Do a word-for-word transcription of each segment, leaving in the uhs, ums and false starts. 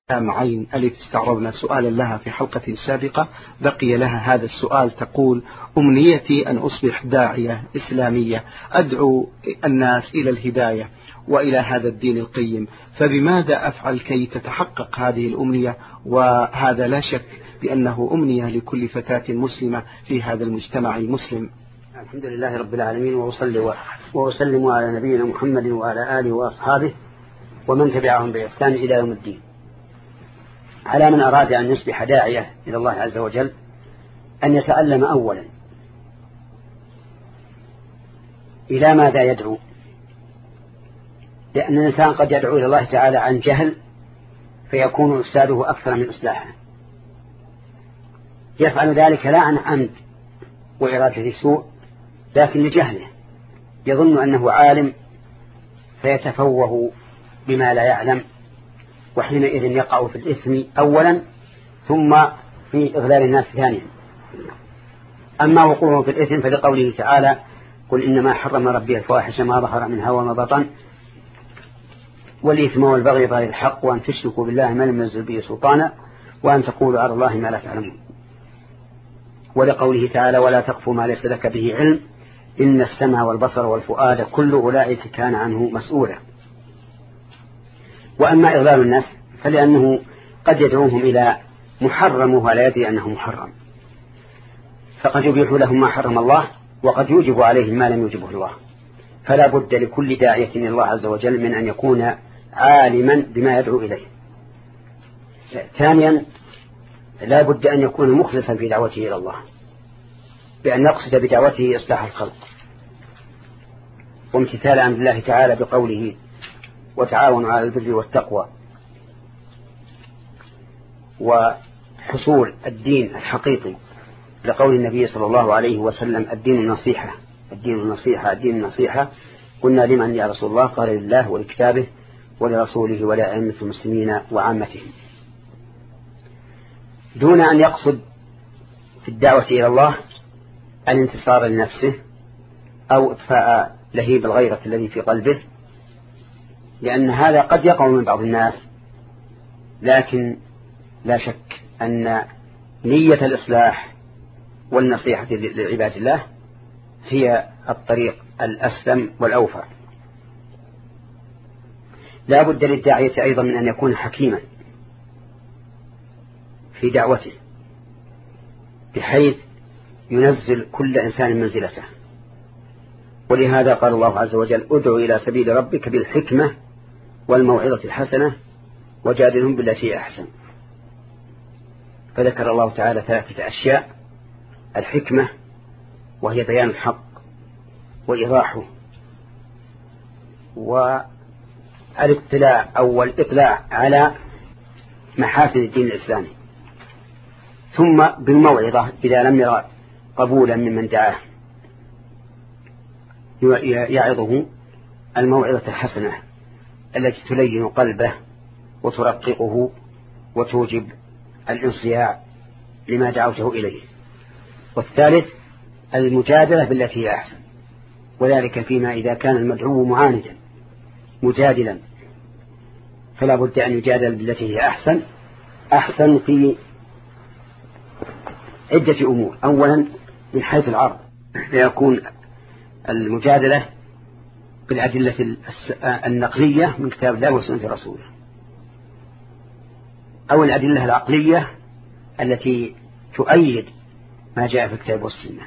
معين التي استعرضنا سؤالا لها في حلقة سابقة، بقي لها هذا السؤال. تقول: أمنيتي أن أصبح داعية إسلامية أدعو الناس إلى الهداية وإلى هذا الدين القيم، فبماذا أفعل كي تتحقق هذه الأمنية؟ وهذا لا شك بأنه أمنية لكل فتاة مسلمة في هذا المجتمع المسلم. الحمد لله رب العالمين، وأصلي وأسلم على نبينا محمد وعلى آله وأصحابه ومن تبعهم بإحسان إلى يوم الدين. على من أراد أن يصبح داعية إلى الله عز وجل أن يتعلم أولا إلى ماذا يدعو، لأن الإنسان قد يدعو إلى الله تعالى عن جهل فيكون إفساده أكثر من إصلاحه. يفعل ذلك لا عن عمد وإرادة سوء، لكن لجهله، يظن أنه عالم فيتفوه بما لا يعلم، وحينئذ يقع في الإثم أولا ثم في إضلال الناس ثانيا. أما وقوعه في الإثم فلقوله تعالى: قل إنما حرم ربي الفواحش ما ظهر منها وما بطن والإثم والبغي بغير الحق وأن تشركوا بالله ما لم ينزل به سلطانا وأن تقولوا على الله ما لا تعلمون. ولقوله تعالى: ولا تقف ما ليس لك به علم إن السمع والبصر والفؤاد كل أولئك كان عنه مسؤولا. وأما إضلال الناس فلأنه قد يدعوهم إلى محرم وهو لا يدري أنه محرم، فقد يبيح لهم ما حرم الله وقد يوجب عليهم ما لم يوجبه الله. فلا بد لكل داعية إلى الله عز وجل من أن يكون عالما بما يدعو إليه. ثانيا، لا بد أن يكون مخلصا في دعوته إلى الله، بأن يقصد بدعوته إصلاح الخلق وامتثال أمر الله تعالى بقوله: وتعاونوا على البر والتقوى، وحصول الدين الحقيقي لقول النبي صلى الله عليه وسلم: الدين النصيحة الدين النصيحة الدين النصيحة. قلنا: لمن يا رسول الله؟ قال: لله ولكتابه ولرسوله ولأئمة المسلمين وعامتهم. دون أن يقصد في الدعوة إلى الله الانتصار لنفسه أو إطفاء لهيب الغيرة الذي في قلبه، لأن هذا قد يقع من بعض الناس، لكن لا شك أن نية الإصلاح والنصيحة لعباد الله هي الطريق الأسلم والأوفى. لا بد للداعية أيضا من أن يكون حكيما في دعوته، بحيث ينزل كل إنسان منزلته. ولهذا قال الله عز وجل: ادعو إلى سبيل ربك بالحكمة والموعظة الحسنة وجادلهم بالتي أحسن. فذكر الله تعالى ثلاثة أشياء: الحكمة وهي بيان الحق وإيضاحه، والاطلاع أو الإطلاع على محاسن الدين الإسلامي، ثم بالموعظة إذا لم يرى قبولا ممن دعاه يعظه الموعظة الحسنة التي تلين قلبه وترققه وتوجب الانصياع لما دعوته إليه. والثالث المجادلة بالتي هي أحسن، وذلك فيما إذا كان المدعو معاندا مجادلا فلا بد أن يجادل بالتي هي أحسن. أحسن في عدة أمور: أولا من حيث العرض، فيكون المجادلة بالأدلة النقلية من كتاب الله وسنة رسوله، أو الأدلة العقلية التي تؤيد ما جاء في الكتاب والسنة.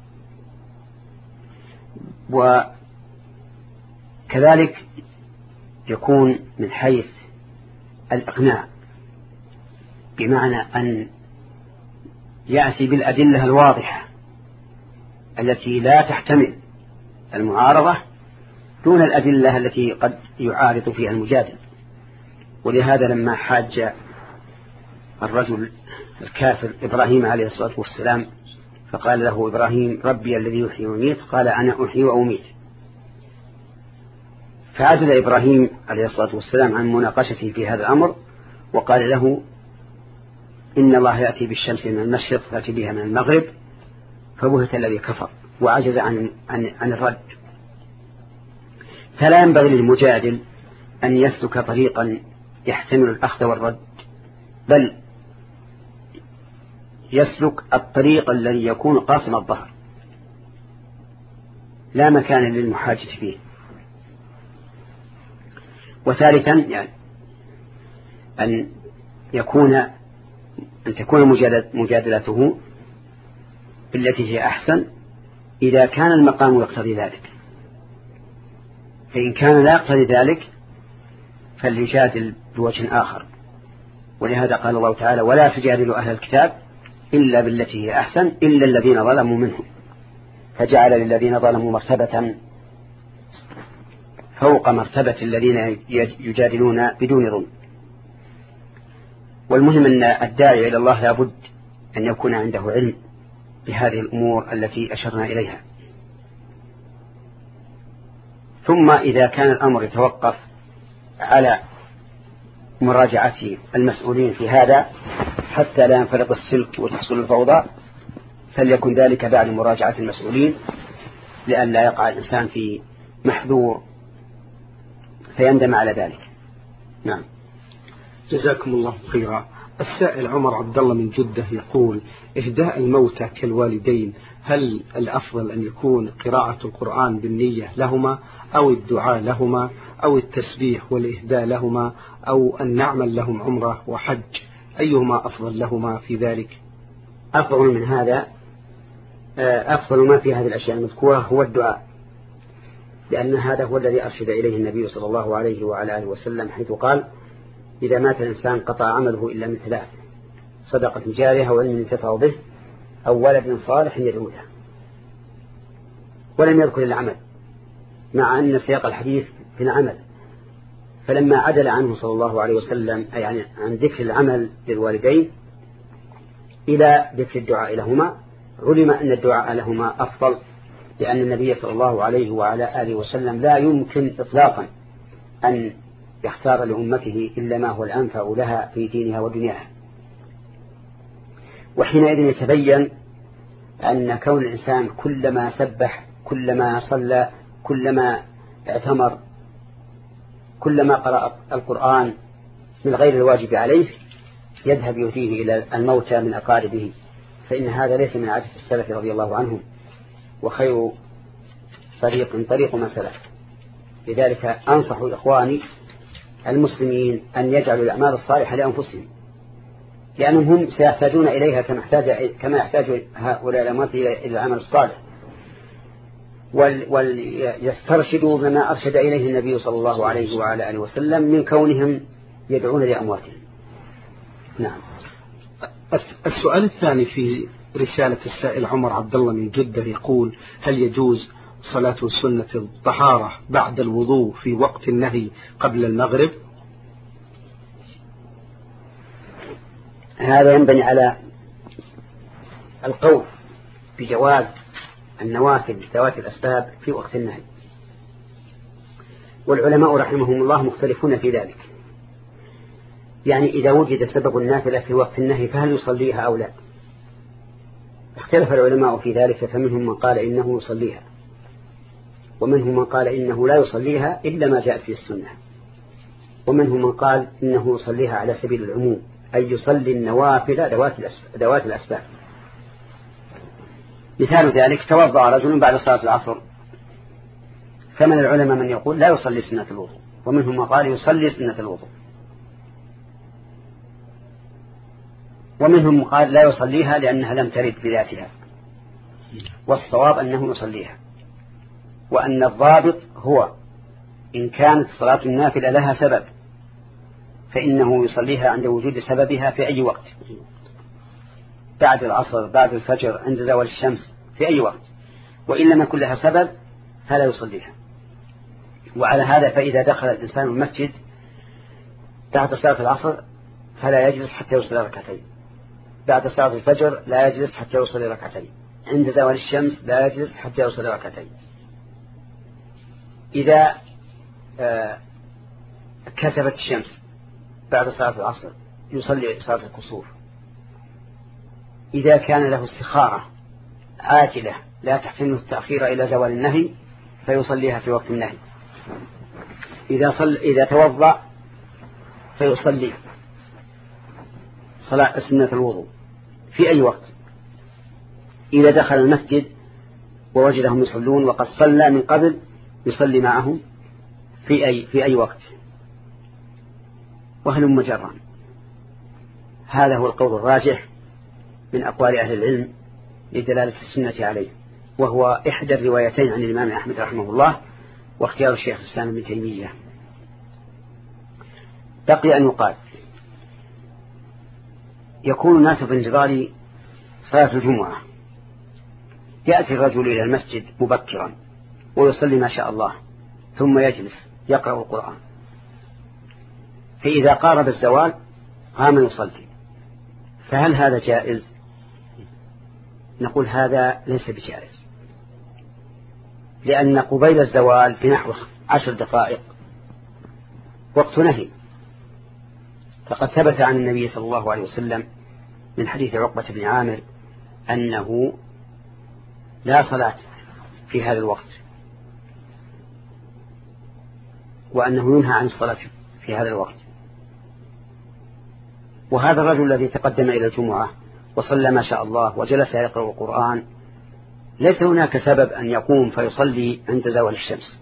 وكذلك يكون من حيث الإقناع، بمعنى أن يأتي بالأدلة الواضحة التي لا تحتمل المعارضة دون الأدلة التي قد يعارض فيها المجادل. ولهذا لما حاج الرجل الكافر إبراهيم عليه الصلاة والسلام فقال له إبراهيم: ربي الذي يحيي ويميت، قال: أنا أحيي وأميت. فعدل إبراهيم عليه الصلاة والسلام عن مناقشته في هذا الأمر وقال له: إن الله يأتي بالشمس من المشرق فأتي بها من المغرب، فبهت الذي كفر وعجز عن, عن, عن الرد. فلا ينبغي للمجادل أن يسلك طريقا يحتمل الأخذ والرد بل يسلك الطريق الذي يكون قاصم الظهر لا مكان للمحاجة فيه. وثالثا يعني أن يكون أن تكون مجادلته بالتي هي أحسن إذا كان المقام يقتضي ذلك، فإن كان لا يقتضي ذلك فليجادل بوجه آخر. ولهذا قال الله تعالى: ولا تجادلوا أهل الكتاب إلا بالتي هي أحسن إلا الذين ظلموا منهم، فجعل للذين ظلموا مرتبة فوق مرتبة الذين يجادلون بدون ظلم. والمهم أن الداعي إلى الله لابد أن يكون عنده علم بهذه الأمور التي أشرنا إليها. ثم إذا كان الأمر يتوقف على مراجعة المسؤولين في هذا حتى لا ينفلق السلك وتحصل الفوضى، فليكن ذلك بعد مراجعة المسؤولين لأن لا يقع الإنسان في محذور فيندم على ذلك. نعم. جزاكم الله خيرا. السائل عمر عبد الله من جدة يقول: إهداء الموتى كالوالدين، هل الأفضل أن يكون قراءة القرآن بالنية لهما أو الدعاء لهما أو التسبيح والإهداء لهما أو أن نعمل لهم عمرة وحج؟ أيهما أفضل لهما في ذلك؟ أفضل من هذا أفضل ما في هذه الأشياء المذكورة هو الدعاء، لأن هذا هو الذي أرشد إليه النبي صلى الله عليه وعلى آله وسلم حيث قال: إذا مات الإنسان قطع عمله إلا من ثلاث: صدقة جارية أو علم ينتفع به أو ولد صالح يدعو له. ولم يذكر العمل مع أن سياق الحديث في العمل، فلما عدل عنه صلى الله عليه وسلم يعني عن ذكر العمل للوالدين إلى ذكر الدعاء لهما، علم أن الدعاء لهما أفضل، لأن النبي صلى الله عليه وعلى آله وسلم لا يمكن إطلاقا أن يختار لأمته إلا ما هو الأنفع لها في دينها ودنياها. وحينئذ يتبين أن كون الإنسان كلما سبح كلما صلى كلما اعتمر كلما قرأ القرآن من غير الواجب عليه يذهب يهديه إلى الموتى من أقاربه، فإن هذا ليس من عادة السلف رضي الله عنهم، وخير طريق طريق من سلف. لذلك أنصح إخواني المسلمين أن يجعلوا الأعمال الصالحة لأنفسهم، لأنهم هم سيحتاجون إليها كما يحتاج كما يحتاج هؤلاء الأموات إلى العمل الصالح، وليسترشدوا بما أرشد إليه النبي صلى الله عليه وعلى آله وسلم من كونهم يدعون لأمواتهم. نعم. السؤال الثاني في رسالة السائل عمر عبد الله من جدة يقول: هل يجوز صلاة سنة الطهارة بعد الوضوء في وقت النهي قبل المغرب؟ هذا ينبني على القول بجواز النوافل ذوات الأسباب في وقت النهي، والعلماء رحمهم الله مختلفون في ذلك. يعني إذا وجد سبب النافلة في وقت النهي فهل يصليها أو لا؟ اختلف العلماء في ذلك، فمنهم من قال إنه يصليها، ومنهم من قال إنه لا يصليها إلا ما جاءت في السنة، ومنهم من قال إنه يصليها على سبيل العموم، أي يصلي النوافل ذوات الأسباب. مثال ذلك: توضأ رجل بعد صلاة العصر، فمن العلماء من يقول لا يصلي سنة الوضوء، ومنهم من قال يصلي سنة الوضوء، ومنهم من قال لا يصليها لأنها لم ترد بذاتها، والصواب أنه يصليها، وأن الضابط هو إن كانت صلاة النافلة لها سبب فإنه يصليها عند وجود سببها في أي وقت، بعد العصر، بعد الفجر، عند زوال الشمس، في أي وقت، وإن لم يكن لها سبب فلا يصليها. وعلى هذا فإذا دخل الإنسان المسجد بعد صلاة العصر فلا يجلس حتى يصلي ركعتين، بعد صلاة الفجر لا يجلس حتى يصلي ركعتين، عند زوال الشمس لا يجلس حتى يصلي ركعتين. إذا آه كسفت الشمس بعد صلاة العصر يصلي صلاة الكسوف. إذا كان له استخارة عاجلة لا تحتمل التأخير إلى زوال النهي فيصليها في وقت النهي. إذا, صل إذا توضأ فيصلي صلاة سنة الوضوء في أي وقت إذا دخل المسجد ووجدهم يصلون وقد صلى من قبل يصلي معهم في أي, في أي وقت وهلم جرا. هذا هو القول الراجح من أقوال أهل العلم لدلالة السنة عليه، وهو إحدى الروايتين عن الإمام أحمد رحمه الله واختيار الشيخ الإسلام ابن تيمية. بقي أن يقال يكون الناس في انتظار صلاة الجمعة، يأتي الرجل إلى المسجد مبكرا ويصلي ما شاء الله ثم يجلس يقرأ القرآن، فإذا قارب الزوال قام يصلي، فهل هذا جائز؟ نقول هذا ليس بجائز، لأن قبيل الزوال بنحو عشر دقائق وقت نهي، فقد ثبت عن النبي صلى الله عليه وسلم من حديث عقبة بن عامر أنه لا صلاة في هذا الوقت، وأنه ينهى عن الصلاة في هذا الوقت. وهذا الرجل الذي تقدم إلى الجمعة وصلى ما شاء الله وجلس يقرأ القرآن ليس هناك سبب أن يقوم فيصلي عند زوال الشمس.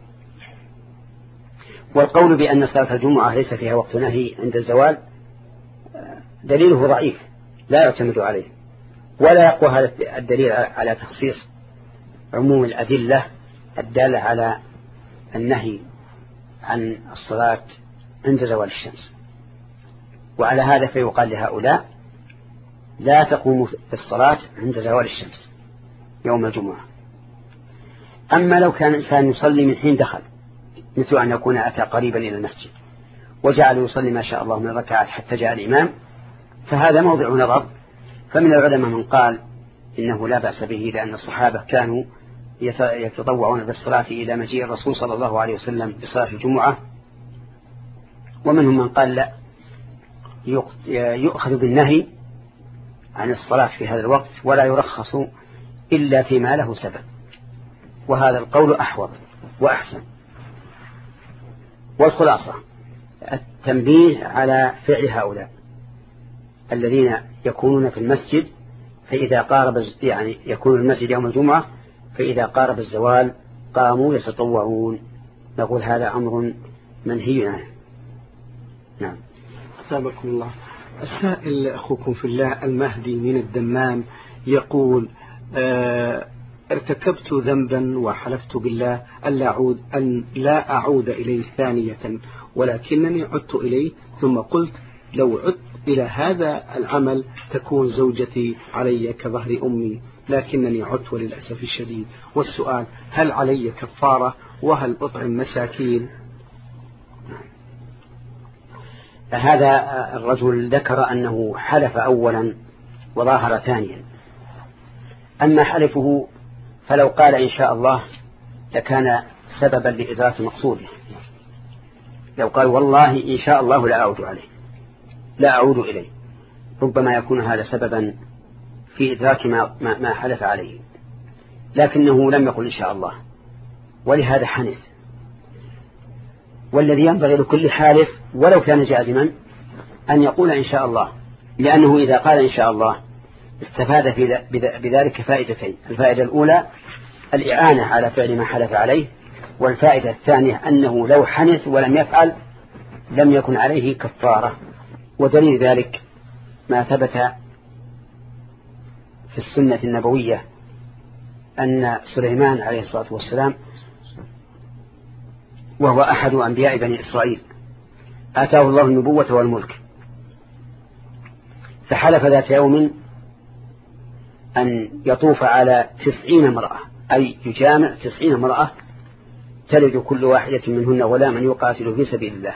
والقول بأن صلاة الجمعة ليس فيها وقت نهي عند الزوال دليله ضعيف لا يعتمد عليه، ولا يقوى هذا الدليل على تخصيص عموم الأدلة الدالة على النهي عن الصلاة عند زوال الشمس. وعلى هذا فيقال لهؤلاء لا تقوم في الصلاة عند زوال الشمس يوم الجمعة. أما لو كان الإنسان يصلي من حين دخل، مثل أن يكون أتى قريبا إلى المسجد وجعل يصلي ما شاء الله من ركعات حتى جاء الإمام، فهذا موضع نظر. فمن العلماء من قال إنه لا بأس به، لأن الصحابة كانوا يتطوعون بالصلاة إلى مجيء الرسول صلى الله عليه وسلم بصلاة الجمعة. ومنهم من قال لا، يؤخذ بالنهي عن الصلاة في هذا الوقت ولا يرخص إلا فيما له سبب، وهذا القول أحوط وأحسن. والخلاصة التنبيه على فعل هؤلاء الذين يكونون في المسجد، فإذا قارب يعني يكون المسجد يوم الجمعة فإذا قارب الزوال قاموا يتطوعون، نقول هذا أمر منهي عنه. نعم. أثابكم الله. السائل أخوكم في الله المهدي من الدمام يقول آه ارتكبت ذنبا وحلفت بالله ألا أعود أن لا أعود إليه ثانية، ولكنني عدت إليه ثم قلت لو عدت إلى هذا العمل تكون زوجتي علي كظهر أمي، لكنني عدت وللأسف الشديد. والسؤال هل علي كفارة وهل أطعم مساكين؟ فهذا الرجل ذكر أنه حلف أولا وظاهر ثانيا. أما حلفه فلو قال إن شاء الله لكان سببا لإدراك مقصوده. لو قال والله إن شاء الله لا أعود عليه لا أعود إليه، ربما يكون هذا سببا في إدراك ما, ما, ما حلف عليه، لكنه لم يقل إن شاء الله ولهذا حنث. والذي ينبغي لكل حالف ولو كان جازما أن يقول إن شاء الله، لأنه إذا قال إن شاء الله استفاد في بذلك فائدتين: الفائدة الأولى الإعانة على فعل ما حلف عليه، والفائدة الثانية أنه لو حنث ولم يفعل لم يكن عليه كفارة. ودليل ذلك ما ثبت في السنة النبوية أن سليمان عليه الصلاة والسلام وهو أحد أنبياء بني إسرائيل آتاه الله النبوة والملك، فحلف ذات يوم أن يطوف على تسعين امرأة، أي يجامع تسعين امرأة تلد كل واحدة منهن غلاما يقاتل في سبيل الله.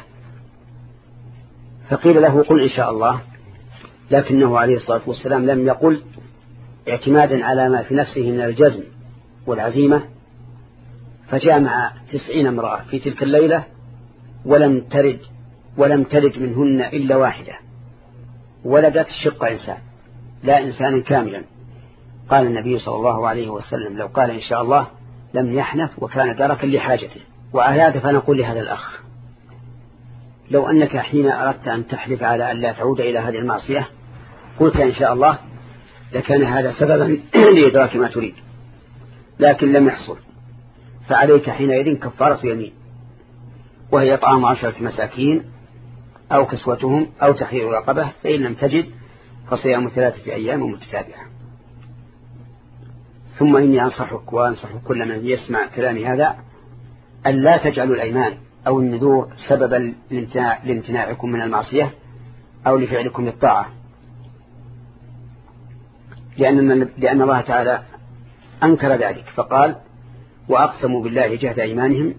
فقيل له قل إن شاء الله، لكنه عليه الصلاة والسلام لم يقل اعتمادا على ما في نفسه من الجزم والعزيمة، فجامع تسعين امرأة في تلك الليلة ولم تلد ولم تلد منهن إلا واحدة، ولدت شق إنسان لا إنسان كاملا. قال النبي صلى الله عليه وسلم لو قال إن شاء الله لم يحنث وكان دركا لحاجته. وعلى هذا فنقول لهذا الأخ لو أنك حين أردت أن تحلف على أن لا تعود إلى هذه المعصية قلت إن شاء الله لكان هذا سببا لإدراك ما تريد، لكن لم يحصل، فعليك حينئذ كفارة يمين، وهي إطعام عشرة مساكين أو كسوتهم أو تحرير رقبة، فإن لم تجد فصيام ثلاثة أيام متتابعة. ثم إني أنصحك وأنصح كل من يسمع كلامي هذا أن لا تجعلوا الأيمان أو النذور سببا لامتناعكم من المعصية أو لفعلكم للطاعة، لأن, لأن الله تعالى أنكر ذلك فقال وأقسموا بالله جهد أيمانهم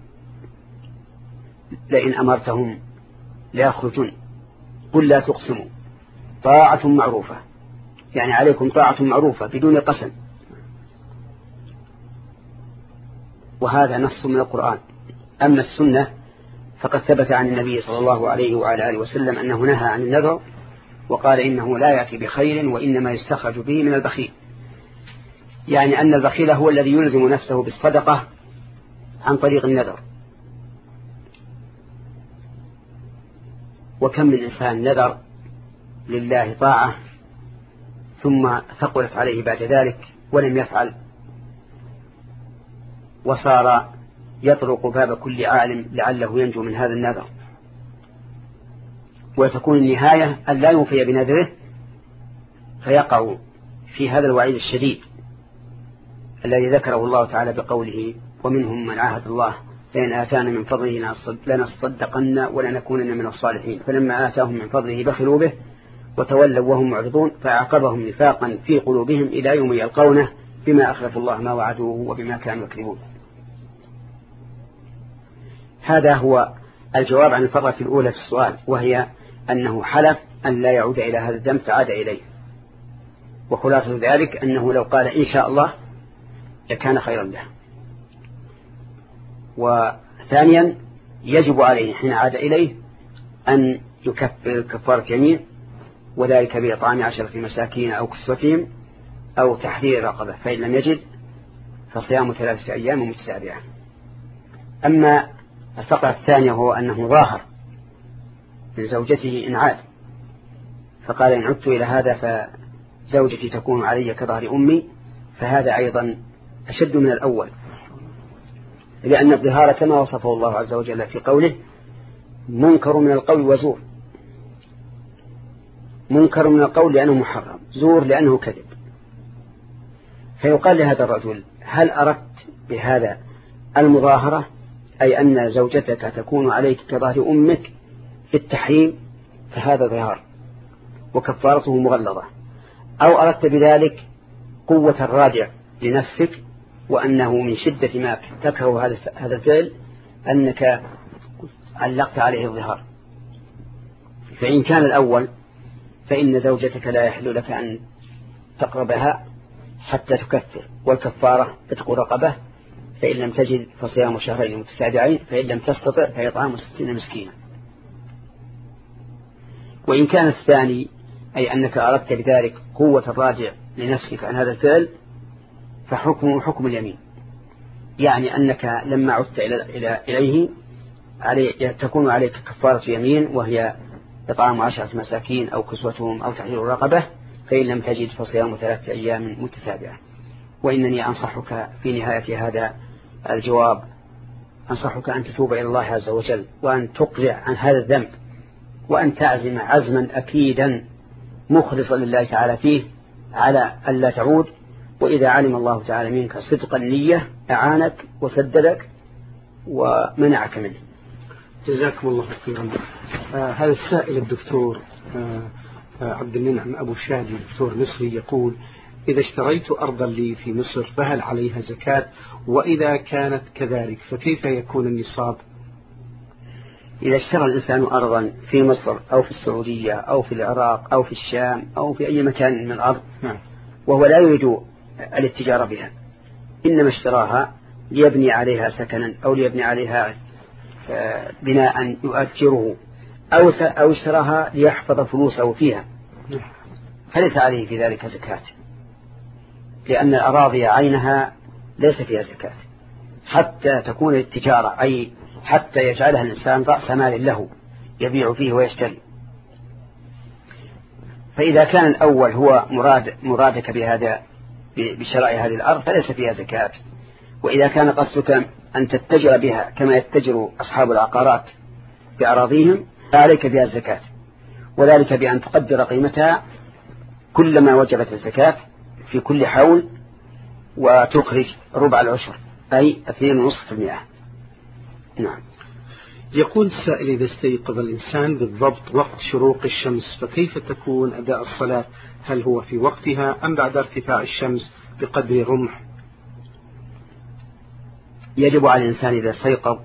لئن أمرتهم ليخرجون قل لا تقسموا طاعة معروفة، يعني عليكم طاعة معروفة بدون قسم، وهذا نص من القرآن. أما السنة فقد ثبت عن النبي صلى الله عليه وعلى آله وسلم أنه نهى عن النذر وقال إنه لا يأتي بخير وإنما يستخرج به من البخيل، يعني أن البخيل هو الذي يلزم نفسه بالصدقة عن طريق النذر. وكم من إنسان نذر لله طاعة ثم ثقلت عليه بعد ذلك ولم يفعل، وصار يطرق باب كل عالم لعله ينجو من هذا النذر، وتكون النهاية أن لا يوفي بنذره فيقع في هذا الوعيد الشديد الذي ذكره الله تعالى بقوله ومنهم من عاهد الله لئن آتانا من فضله لنصدقن ولنكونن من الصالحين، فلما آتاهم من فضله بخلوا به وتولوا وهم معرضون فأعقبهم نفاقا في قلوبهم إلى يوم يلقونه بما أخلفوا الله ما وعدوه وبما كانوا يكذبون. هذا هو الجواب عن الفقرة الأولى في السؤال، وهي أنه حلف أن لا يعود إلى هذا الذنب فعاد إليه، وخلاصة ذلك أنه لو قال إن شاء الله لكان خيرا له. وثانيا يجب عليه حين عاد إليه أن يكفر كفارة يمين، وذلك بإطعام عشرة مساكين أو كسوتهم أو تحرير رقبة، فإن لم يجد فصيام ثلاثة أيام متتابعة. أما الفقرة الثانية هو أنه ظاهر من زوجته إن عاد، فقال إن عدت إلى هذا فزوجتي تكون علي كظهر أمي، فهذا أيضا أشد من الأول، لأن الظهار كما وصفه الله عز وجل في قوله منكر من القول وزور. منكر من القول لأنه محرم، زور لأنه كذب. فيقال لهذا الرجل هل أردت بهذا المظاهرة أي أن زوجتك تكون عليك كظهر أمك في التحريم، فهذا ظهار وكفارته مغلظة، أو أردت بذلك قوة الرادع لنفسك وأنه من شدة ما تكره هذا الفعل أنك علقت عليه الظهار. فإن كان الأول فإن زوجتك لا يحل لك أن تقربها حتى تكفر، والكفارة اتق رقبة، فإن لم تجد فصيام شهرين متتابعين، فإن لم تستطع فإطعام ستين مسكينا. وإن كان الثاني أي أنك أردت بذلك قوة الراجع لنفسك عن هذا الفعل فحكمه حكم اليمين، يعني أنك لما عدت إلى إليه علي تكون عليك كفارة يمين، وهي إطعام عشرة مساكين أو كسوتهم أو تحرير رقبة، فإن لم تجد فصيام ثلاثة أيام متتابعة. وإنني أنصحك في نهاية هذا الجواب أنصحك أن تتوب إلى الله عز وجل، وأن تقلع عن هذا الذنب، وأن تعزم عزما أكيدا مخلصا لله تعالى فيه على ألا تعود. وإذا علم الله تعالى منك صدق النية أعانك وسددك ومنعك منه. جزاكم الله خيرا. آه هذا السائل الدكتور آه آه عبد المنعم أبو شادي، دكتور مصري، يقول إذا اشتريت أرضا لي في مصر فهل عليها زكاة؟ وإذا كانت كذلك فكيف يكون النصاب؟ إذا اشترى الإنسان أرضا في مصر أو في السعودية أو في العراق أو في الشام أو في أي مكان من الأرض وهو لا يريد الاتجار بها، إنما اشتراها ليبني عليها سكنا أو ليبني عليها بناء يؤجره، أو أو اشتراها ليحفظ فلوسه فيها، فليس عليه في ذلك زكاة، لأن الأراضي عينها ليس فيها زكاة حتى تكون التجارة، أي حتى يجعلها الإنسان رأس مال له يبيع فيه ويشتري. فإذا كان الأول هو مراد مرادك بهذا بشراء هذه الأرض فليس فيها زكاة. وإذا كان قصدك أن تتجر بها كما يتجر أصحاب العقارات بأراضيهم فعليك بها الزكاة، وذلك بأن تقدر قيمتها كلما وجبت الزكاة في كل حول وتخرج ربع العشر أي اثنين ونصف في المئة. نعم. يقول السائل: إذا استيقظ الإنسان بالضبط وقت شروق الشمس فكيف تكون أداء الصلاة؟ هل هو في وقتها أم بعد ارتفاع الشمس بقدر رمح؟ يجب على الإنسان إذا استيقظ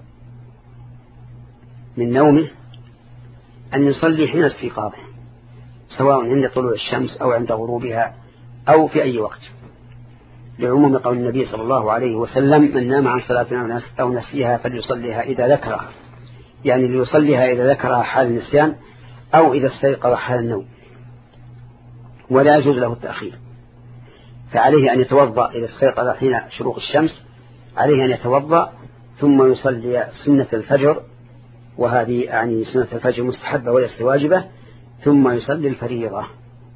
من نومه أن يصلي حين استيقاظه، سواء عند طلوع الشمس أو عند غروبها أو في أي وقت، لعموم قول النبي صلى الله عليه وسلم: من نام عن صلاة أو نسيها فليصليها إذا ذكرها، يعني ليصليها إذا ذكرها حال النسيان أو إذا استيقظ حال النوم، ولا يجوز له التأخير. فعليه أن يتوضأ إذا استيقظ حين شروق الشمس، عليه أن يتوضأ ثم يصلي سنة الفجر، وهذه يعني سنة الفجر مستحبة وليست واجبة، ثم يصلي الفريضة.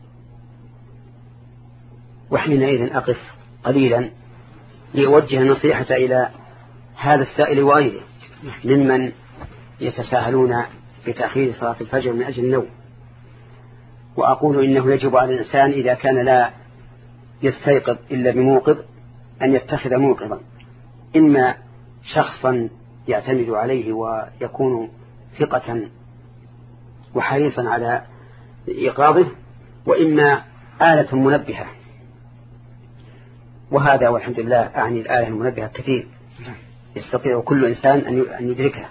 وحينئذ أقف قليلا لأوجه نصيحة إلى هذا السائل وغيره ممن يتساهلون بتأخير صلاة الفجر من أجل النوم، وأقول إنه يجب على الإنسان إذا كان لا يستيقظ إلا بموقظ أن يتخذ موقظا، إما شخصا يعتمد عليه ويكون ثقة وحريصا على إيقاظه، وإما آلة منبهة، وهذا والحمد لله أعني الآلة المنبهة كثير يستطيع كل إنسان أن يدركها.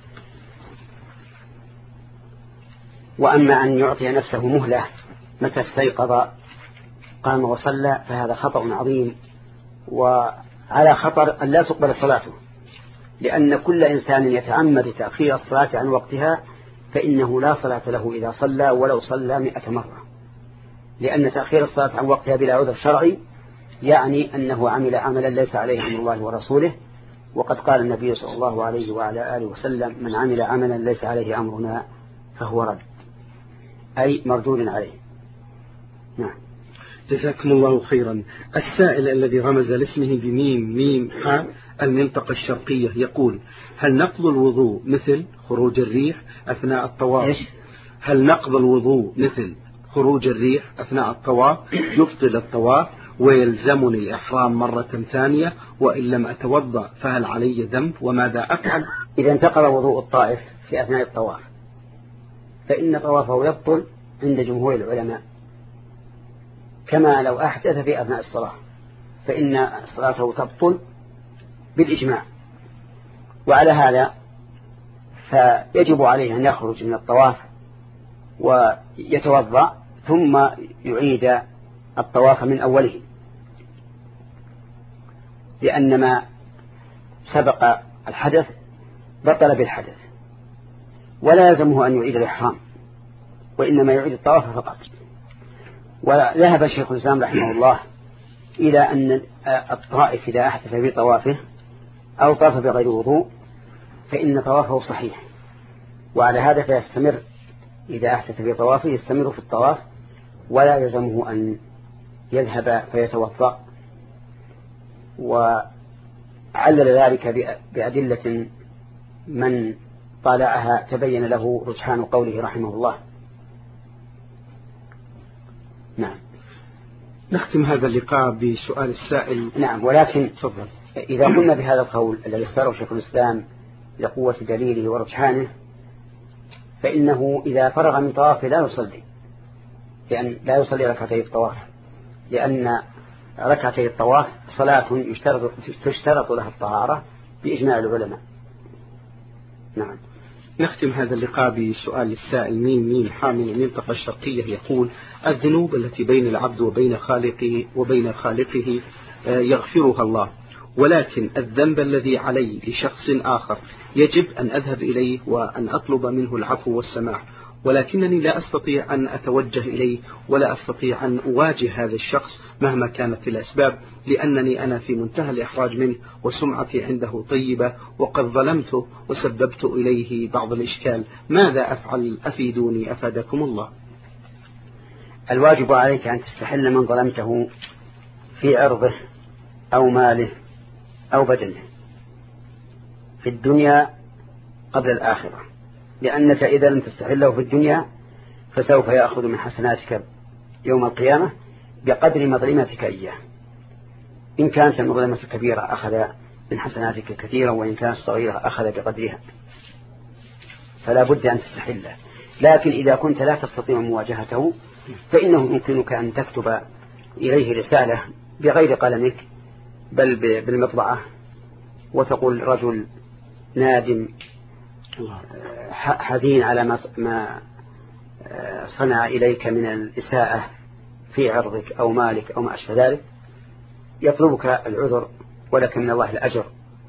وأما أن يعطي نفسه مهلة متى استيقظ قام وصلى فهذا خطأ عظيم، وعلى خطر أن لا تقبل صلاته، لأن كل إنسان يتعمد تأخير الصلاة عن وقتها فإنه لا صلاة له إذا صلى ولو صلى مئة مرة، لأن تأخير الصلاة عن وقتها بلا عذر شرعي يعني أنه عمل عملا ليس عليه أمر الله ورسوله، وقد قال النبي صلى الله عليه وعلى آله وسلم: من عمل عملا ليس عليه أمرنا فهو رد، أي مردود عليه. نعم. جزاكم الله خيرا. السائل الذي رمز لاسمه بميم ميم حاء المنطقة الشرقية يقول: هل نقض الوضوء مثل خروج الريح أثناء الطواف؟ إيش؟ هل نقض الوضوء مثل خروج الريح أثناء الطواف يبطل الطواف ويلزمني الإحرام مرة ثانية، وإن لم أتوضأ فهل علي ذنب وماذا أفعل؟ إذا انتقض وضوء الطائف في أثناء الطواف فإن طوافه يبطل عند جمهور العلماء، كما لو أحدث في أثناء الصلاة فإن صلاته تبطل بالإجماع. وعلى هذا فيجب عليه أن يخرج من الطواف ويتوضأ ثم يعيد الطواف من أوله، لأن ما سبق الحدث بطل بالحدث، ولا يلزمه أن يعيد الإحرام وإنما يعيد الطواف فقط. وذهب شيخ الإسلام رحمه الله إلى أن الطائف إذا أحدث في طوافه أو طاف بغير وضوء فإن طوافه صحيح، وعلى هذا فيستمر إذا أحدث في طوافه يستمر في الطواف ولا يلزمه أن يذهب فيتوضأ. وعلل ذلك بأدلة من طالعها تبين له رجحان قوله رحمه الله. نعم. نختم هذا اللقاء بسؤال السائل. نعم، ولكن تفضل. إذا قلنا بهذا القول الذي اختاره شيخ الإسلام لقوة دليله ورجحانه فإنه إذا فرغ من طوافه لا يصلي، لأن لا يصلي ركعتي الطواف، لأن ركعتي الطواف صلاة يشترط, تشترط لها الطهارة بإجماع العلماء. نعم. نختم هذا اللقاء بسؤال السائل مين مين حامل المنطقة الشرقية يقول: الذنوب التي بين العبد وبين خالقه وبين خالقه يغفرها الله، ولكن الذنب الذي علي لشخص آخر يجب أن أذهب إليه وأن أطلب منه العفو والسماح، ولكنني لا أستطيع أن أتوجه إليه ولا أستطيع أن أواجه هذا الشخص مهما كانت الأسباب، لأنني أنا في منتهى الإحراج منه وسمعتي عنده طيبة وقد ظلمته وسببت إليه بعض الإشكال. ماذا أفعل؟ أفيدوني أفادكم الله. الواجب عليك أن تستحل من ظلمته في عرضه أو ماله أو بدنه في الدنيا قبل الآخرة، لأنك إذا لم تستحله في الدنيا فسوف يأخذ من حسناتك يوم القيامة بقدر مظلمتك إياه. إن كانت المظلمة كبيرة أخذ من حسناتك كثيرا، وإن كانت صغيرة أخذ بقدرها، فلا بد أن تستحله. لكن إذا كنت لا تستطيع مواجهته فإنه يمكنك أن تكتب إليه رسالة بغير قلمك بل بالمطبعة، وتقول رجل نادم حزين على ما صنع إليك من الإساءة في عرضك أو مالك أو ما أشبه ذلك، يطلبك العذر ولك من الله الأجر.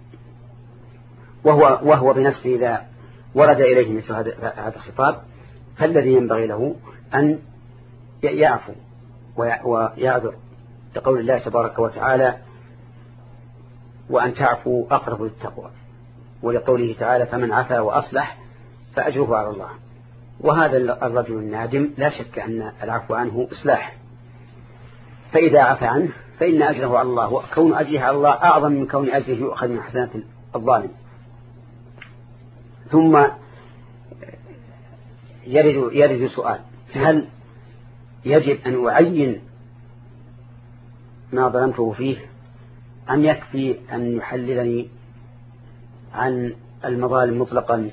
وهو, وهو بنفسه إذا ورد إليه مثل هذا الخطاب فالذي ينبغي له أن يعفو ويعذر، لقول الله تبارك وتعالى وأن تعفو أقرب للتقوى، ولقوله تعالى فمن عفا وأصلح فأجره على الله. وهذا الرجل النادم لا شك أن العفو عنه إصلاح، فإذا عفى عنه فإن أجره على الله، وكون أجره على الله أعظم من كون أجره يؤخذ من حسنات الظالم. ثم يرد, يرد سؤال: هل يجب أن أعين ما ظلمته فيه أم يكفي أن يحللني عن المظالم مطلقا؟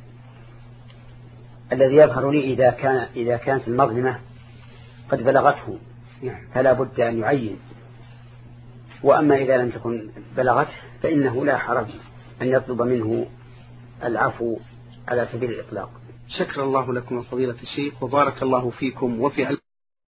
الذي يظهر لي إذا, كان إذا كانت المظلمة قد بلغته فلا بد أن يعين، وأما إذا لم تكن بلغته فإنه لا حرج أن يطلب منه العفو على سبيل الإطلاق. شكر الله لكم فضيلة الشيخ، وبارك الله فيكم وفي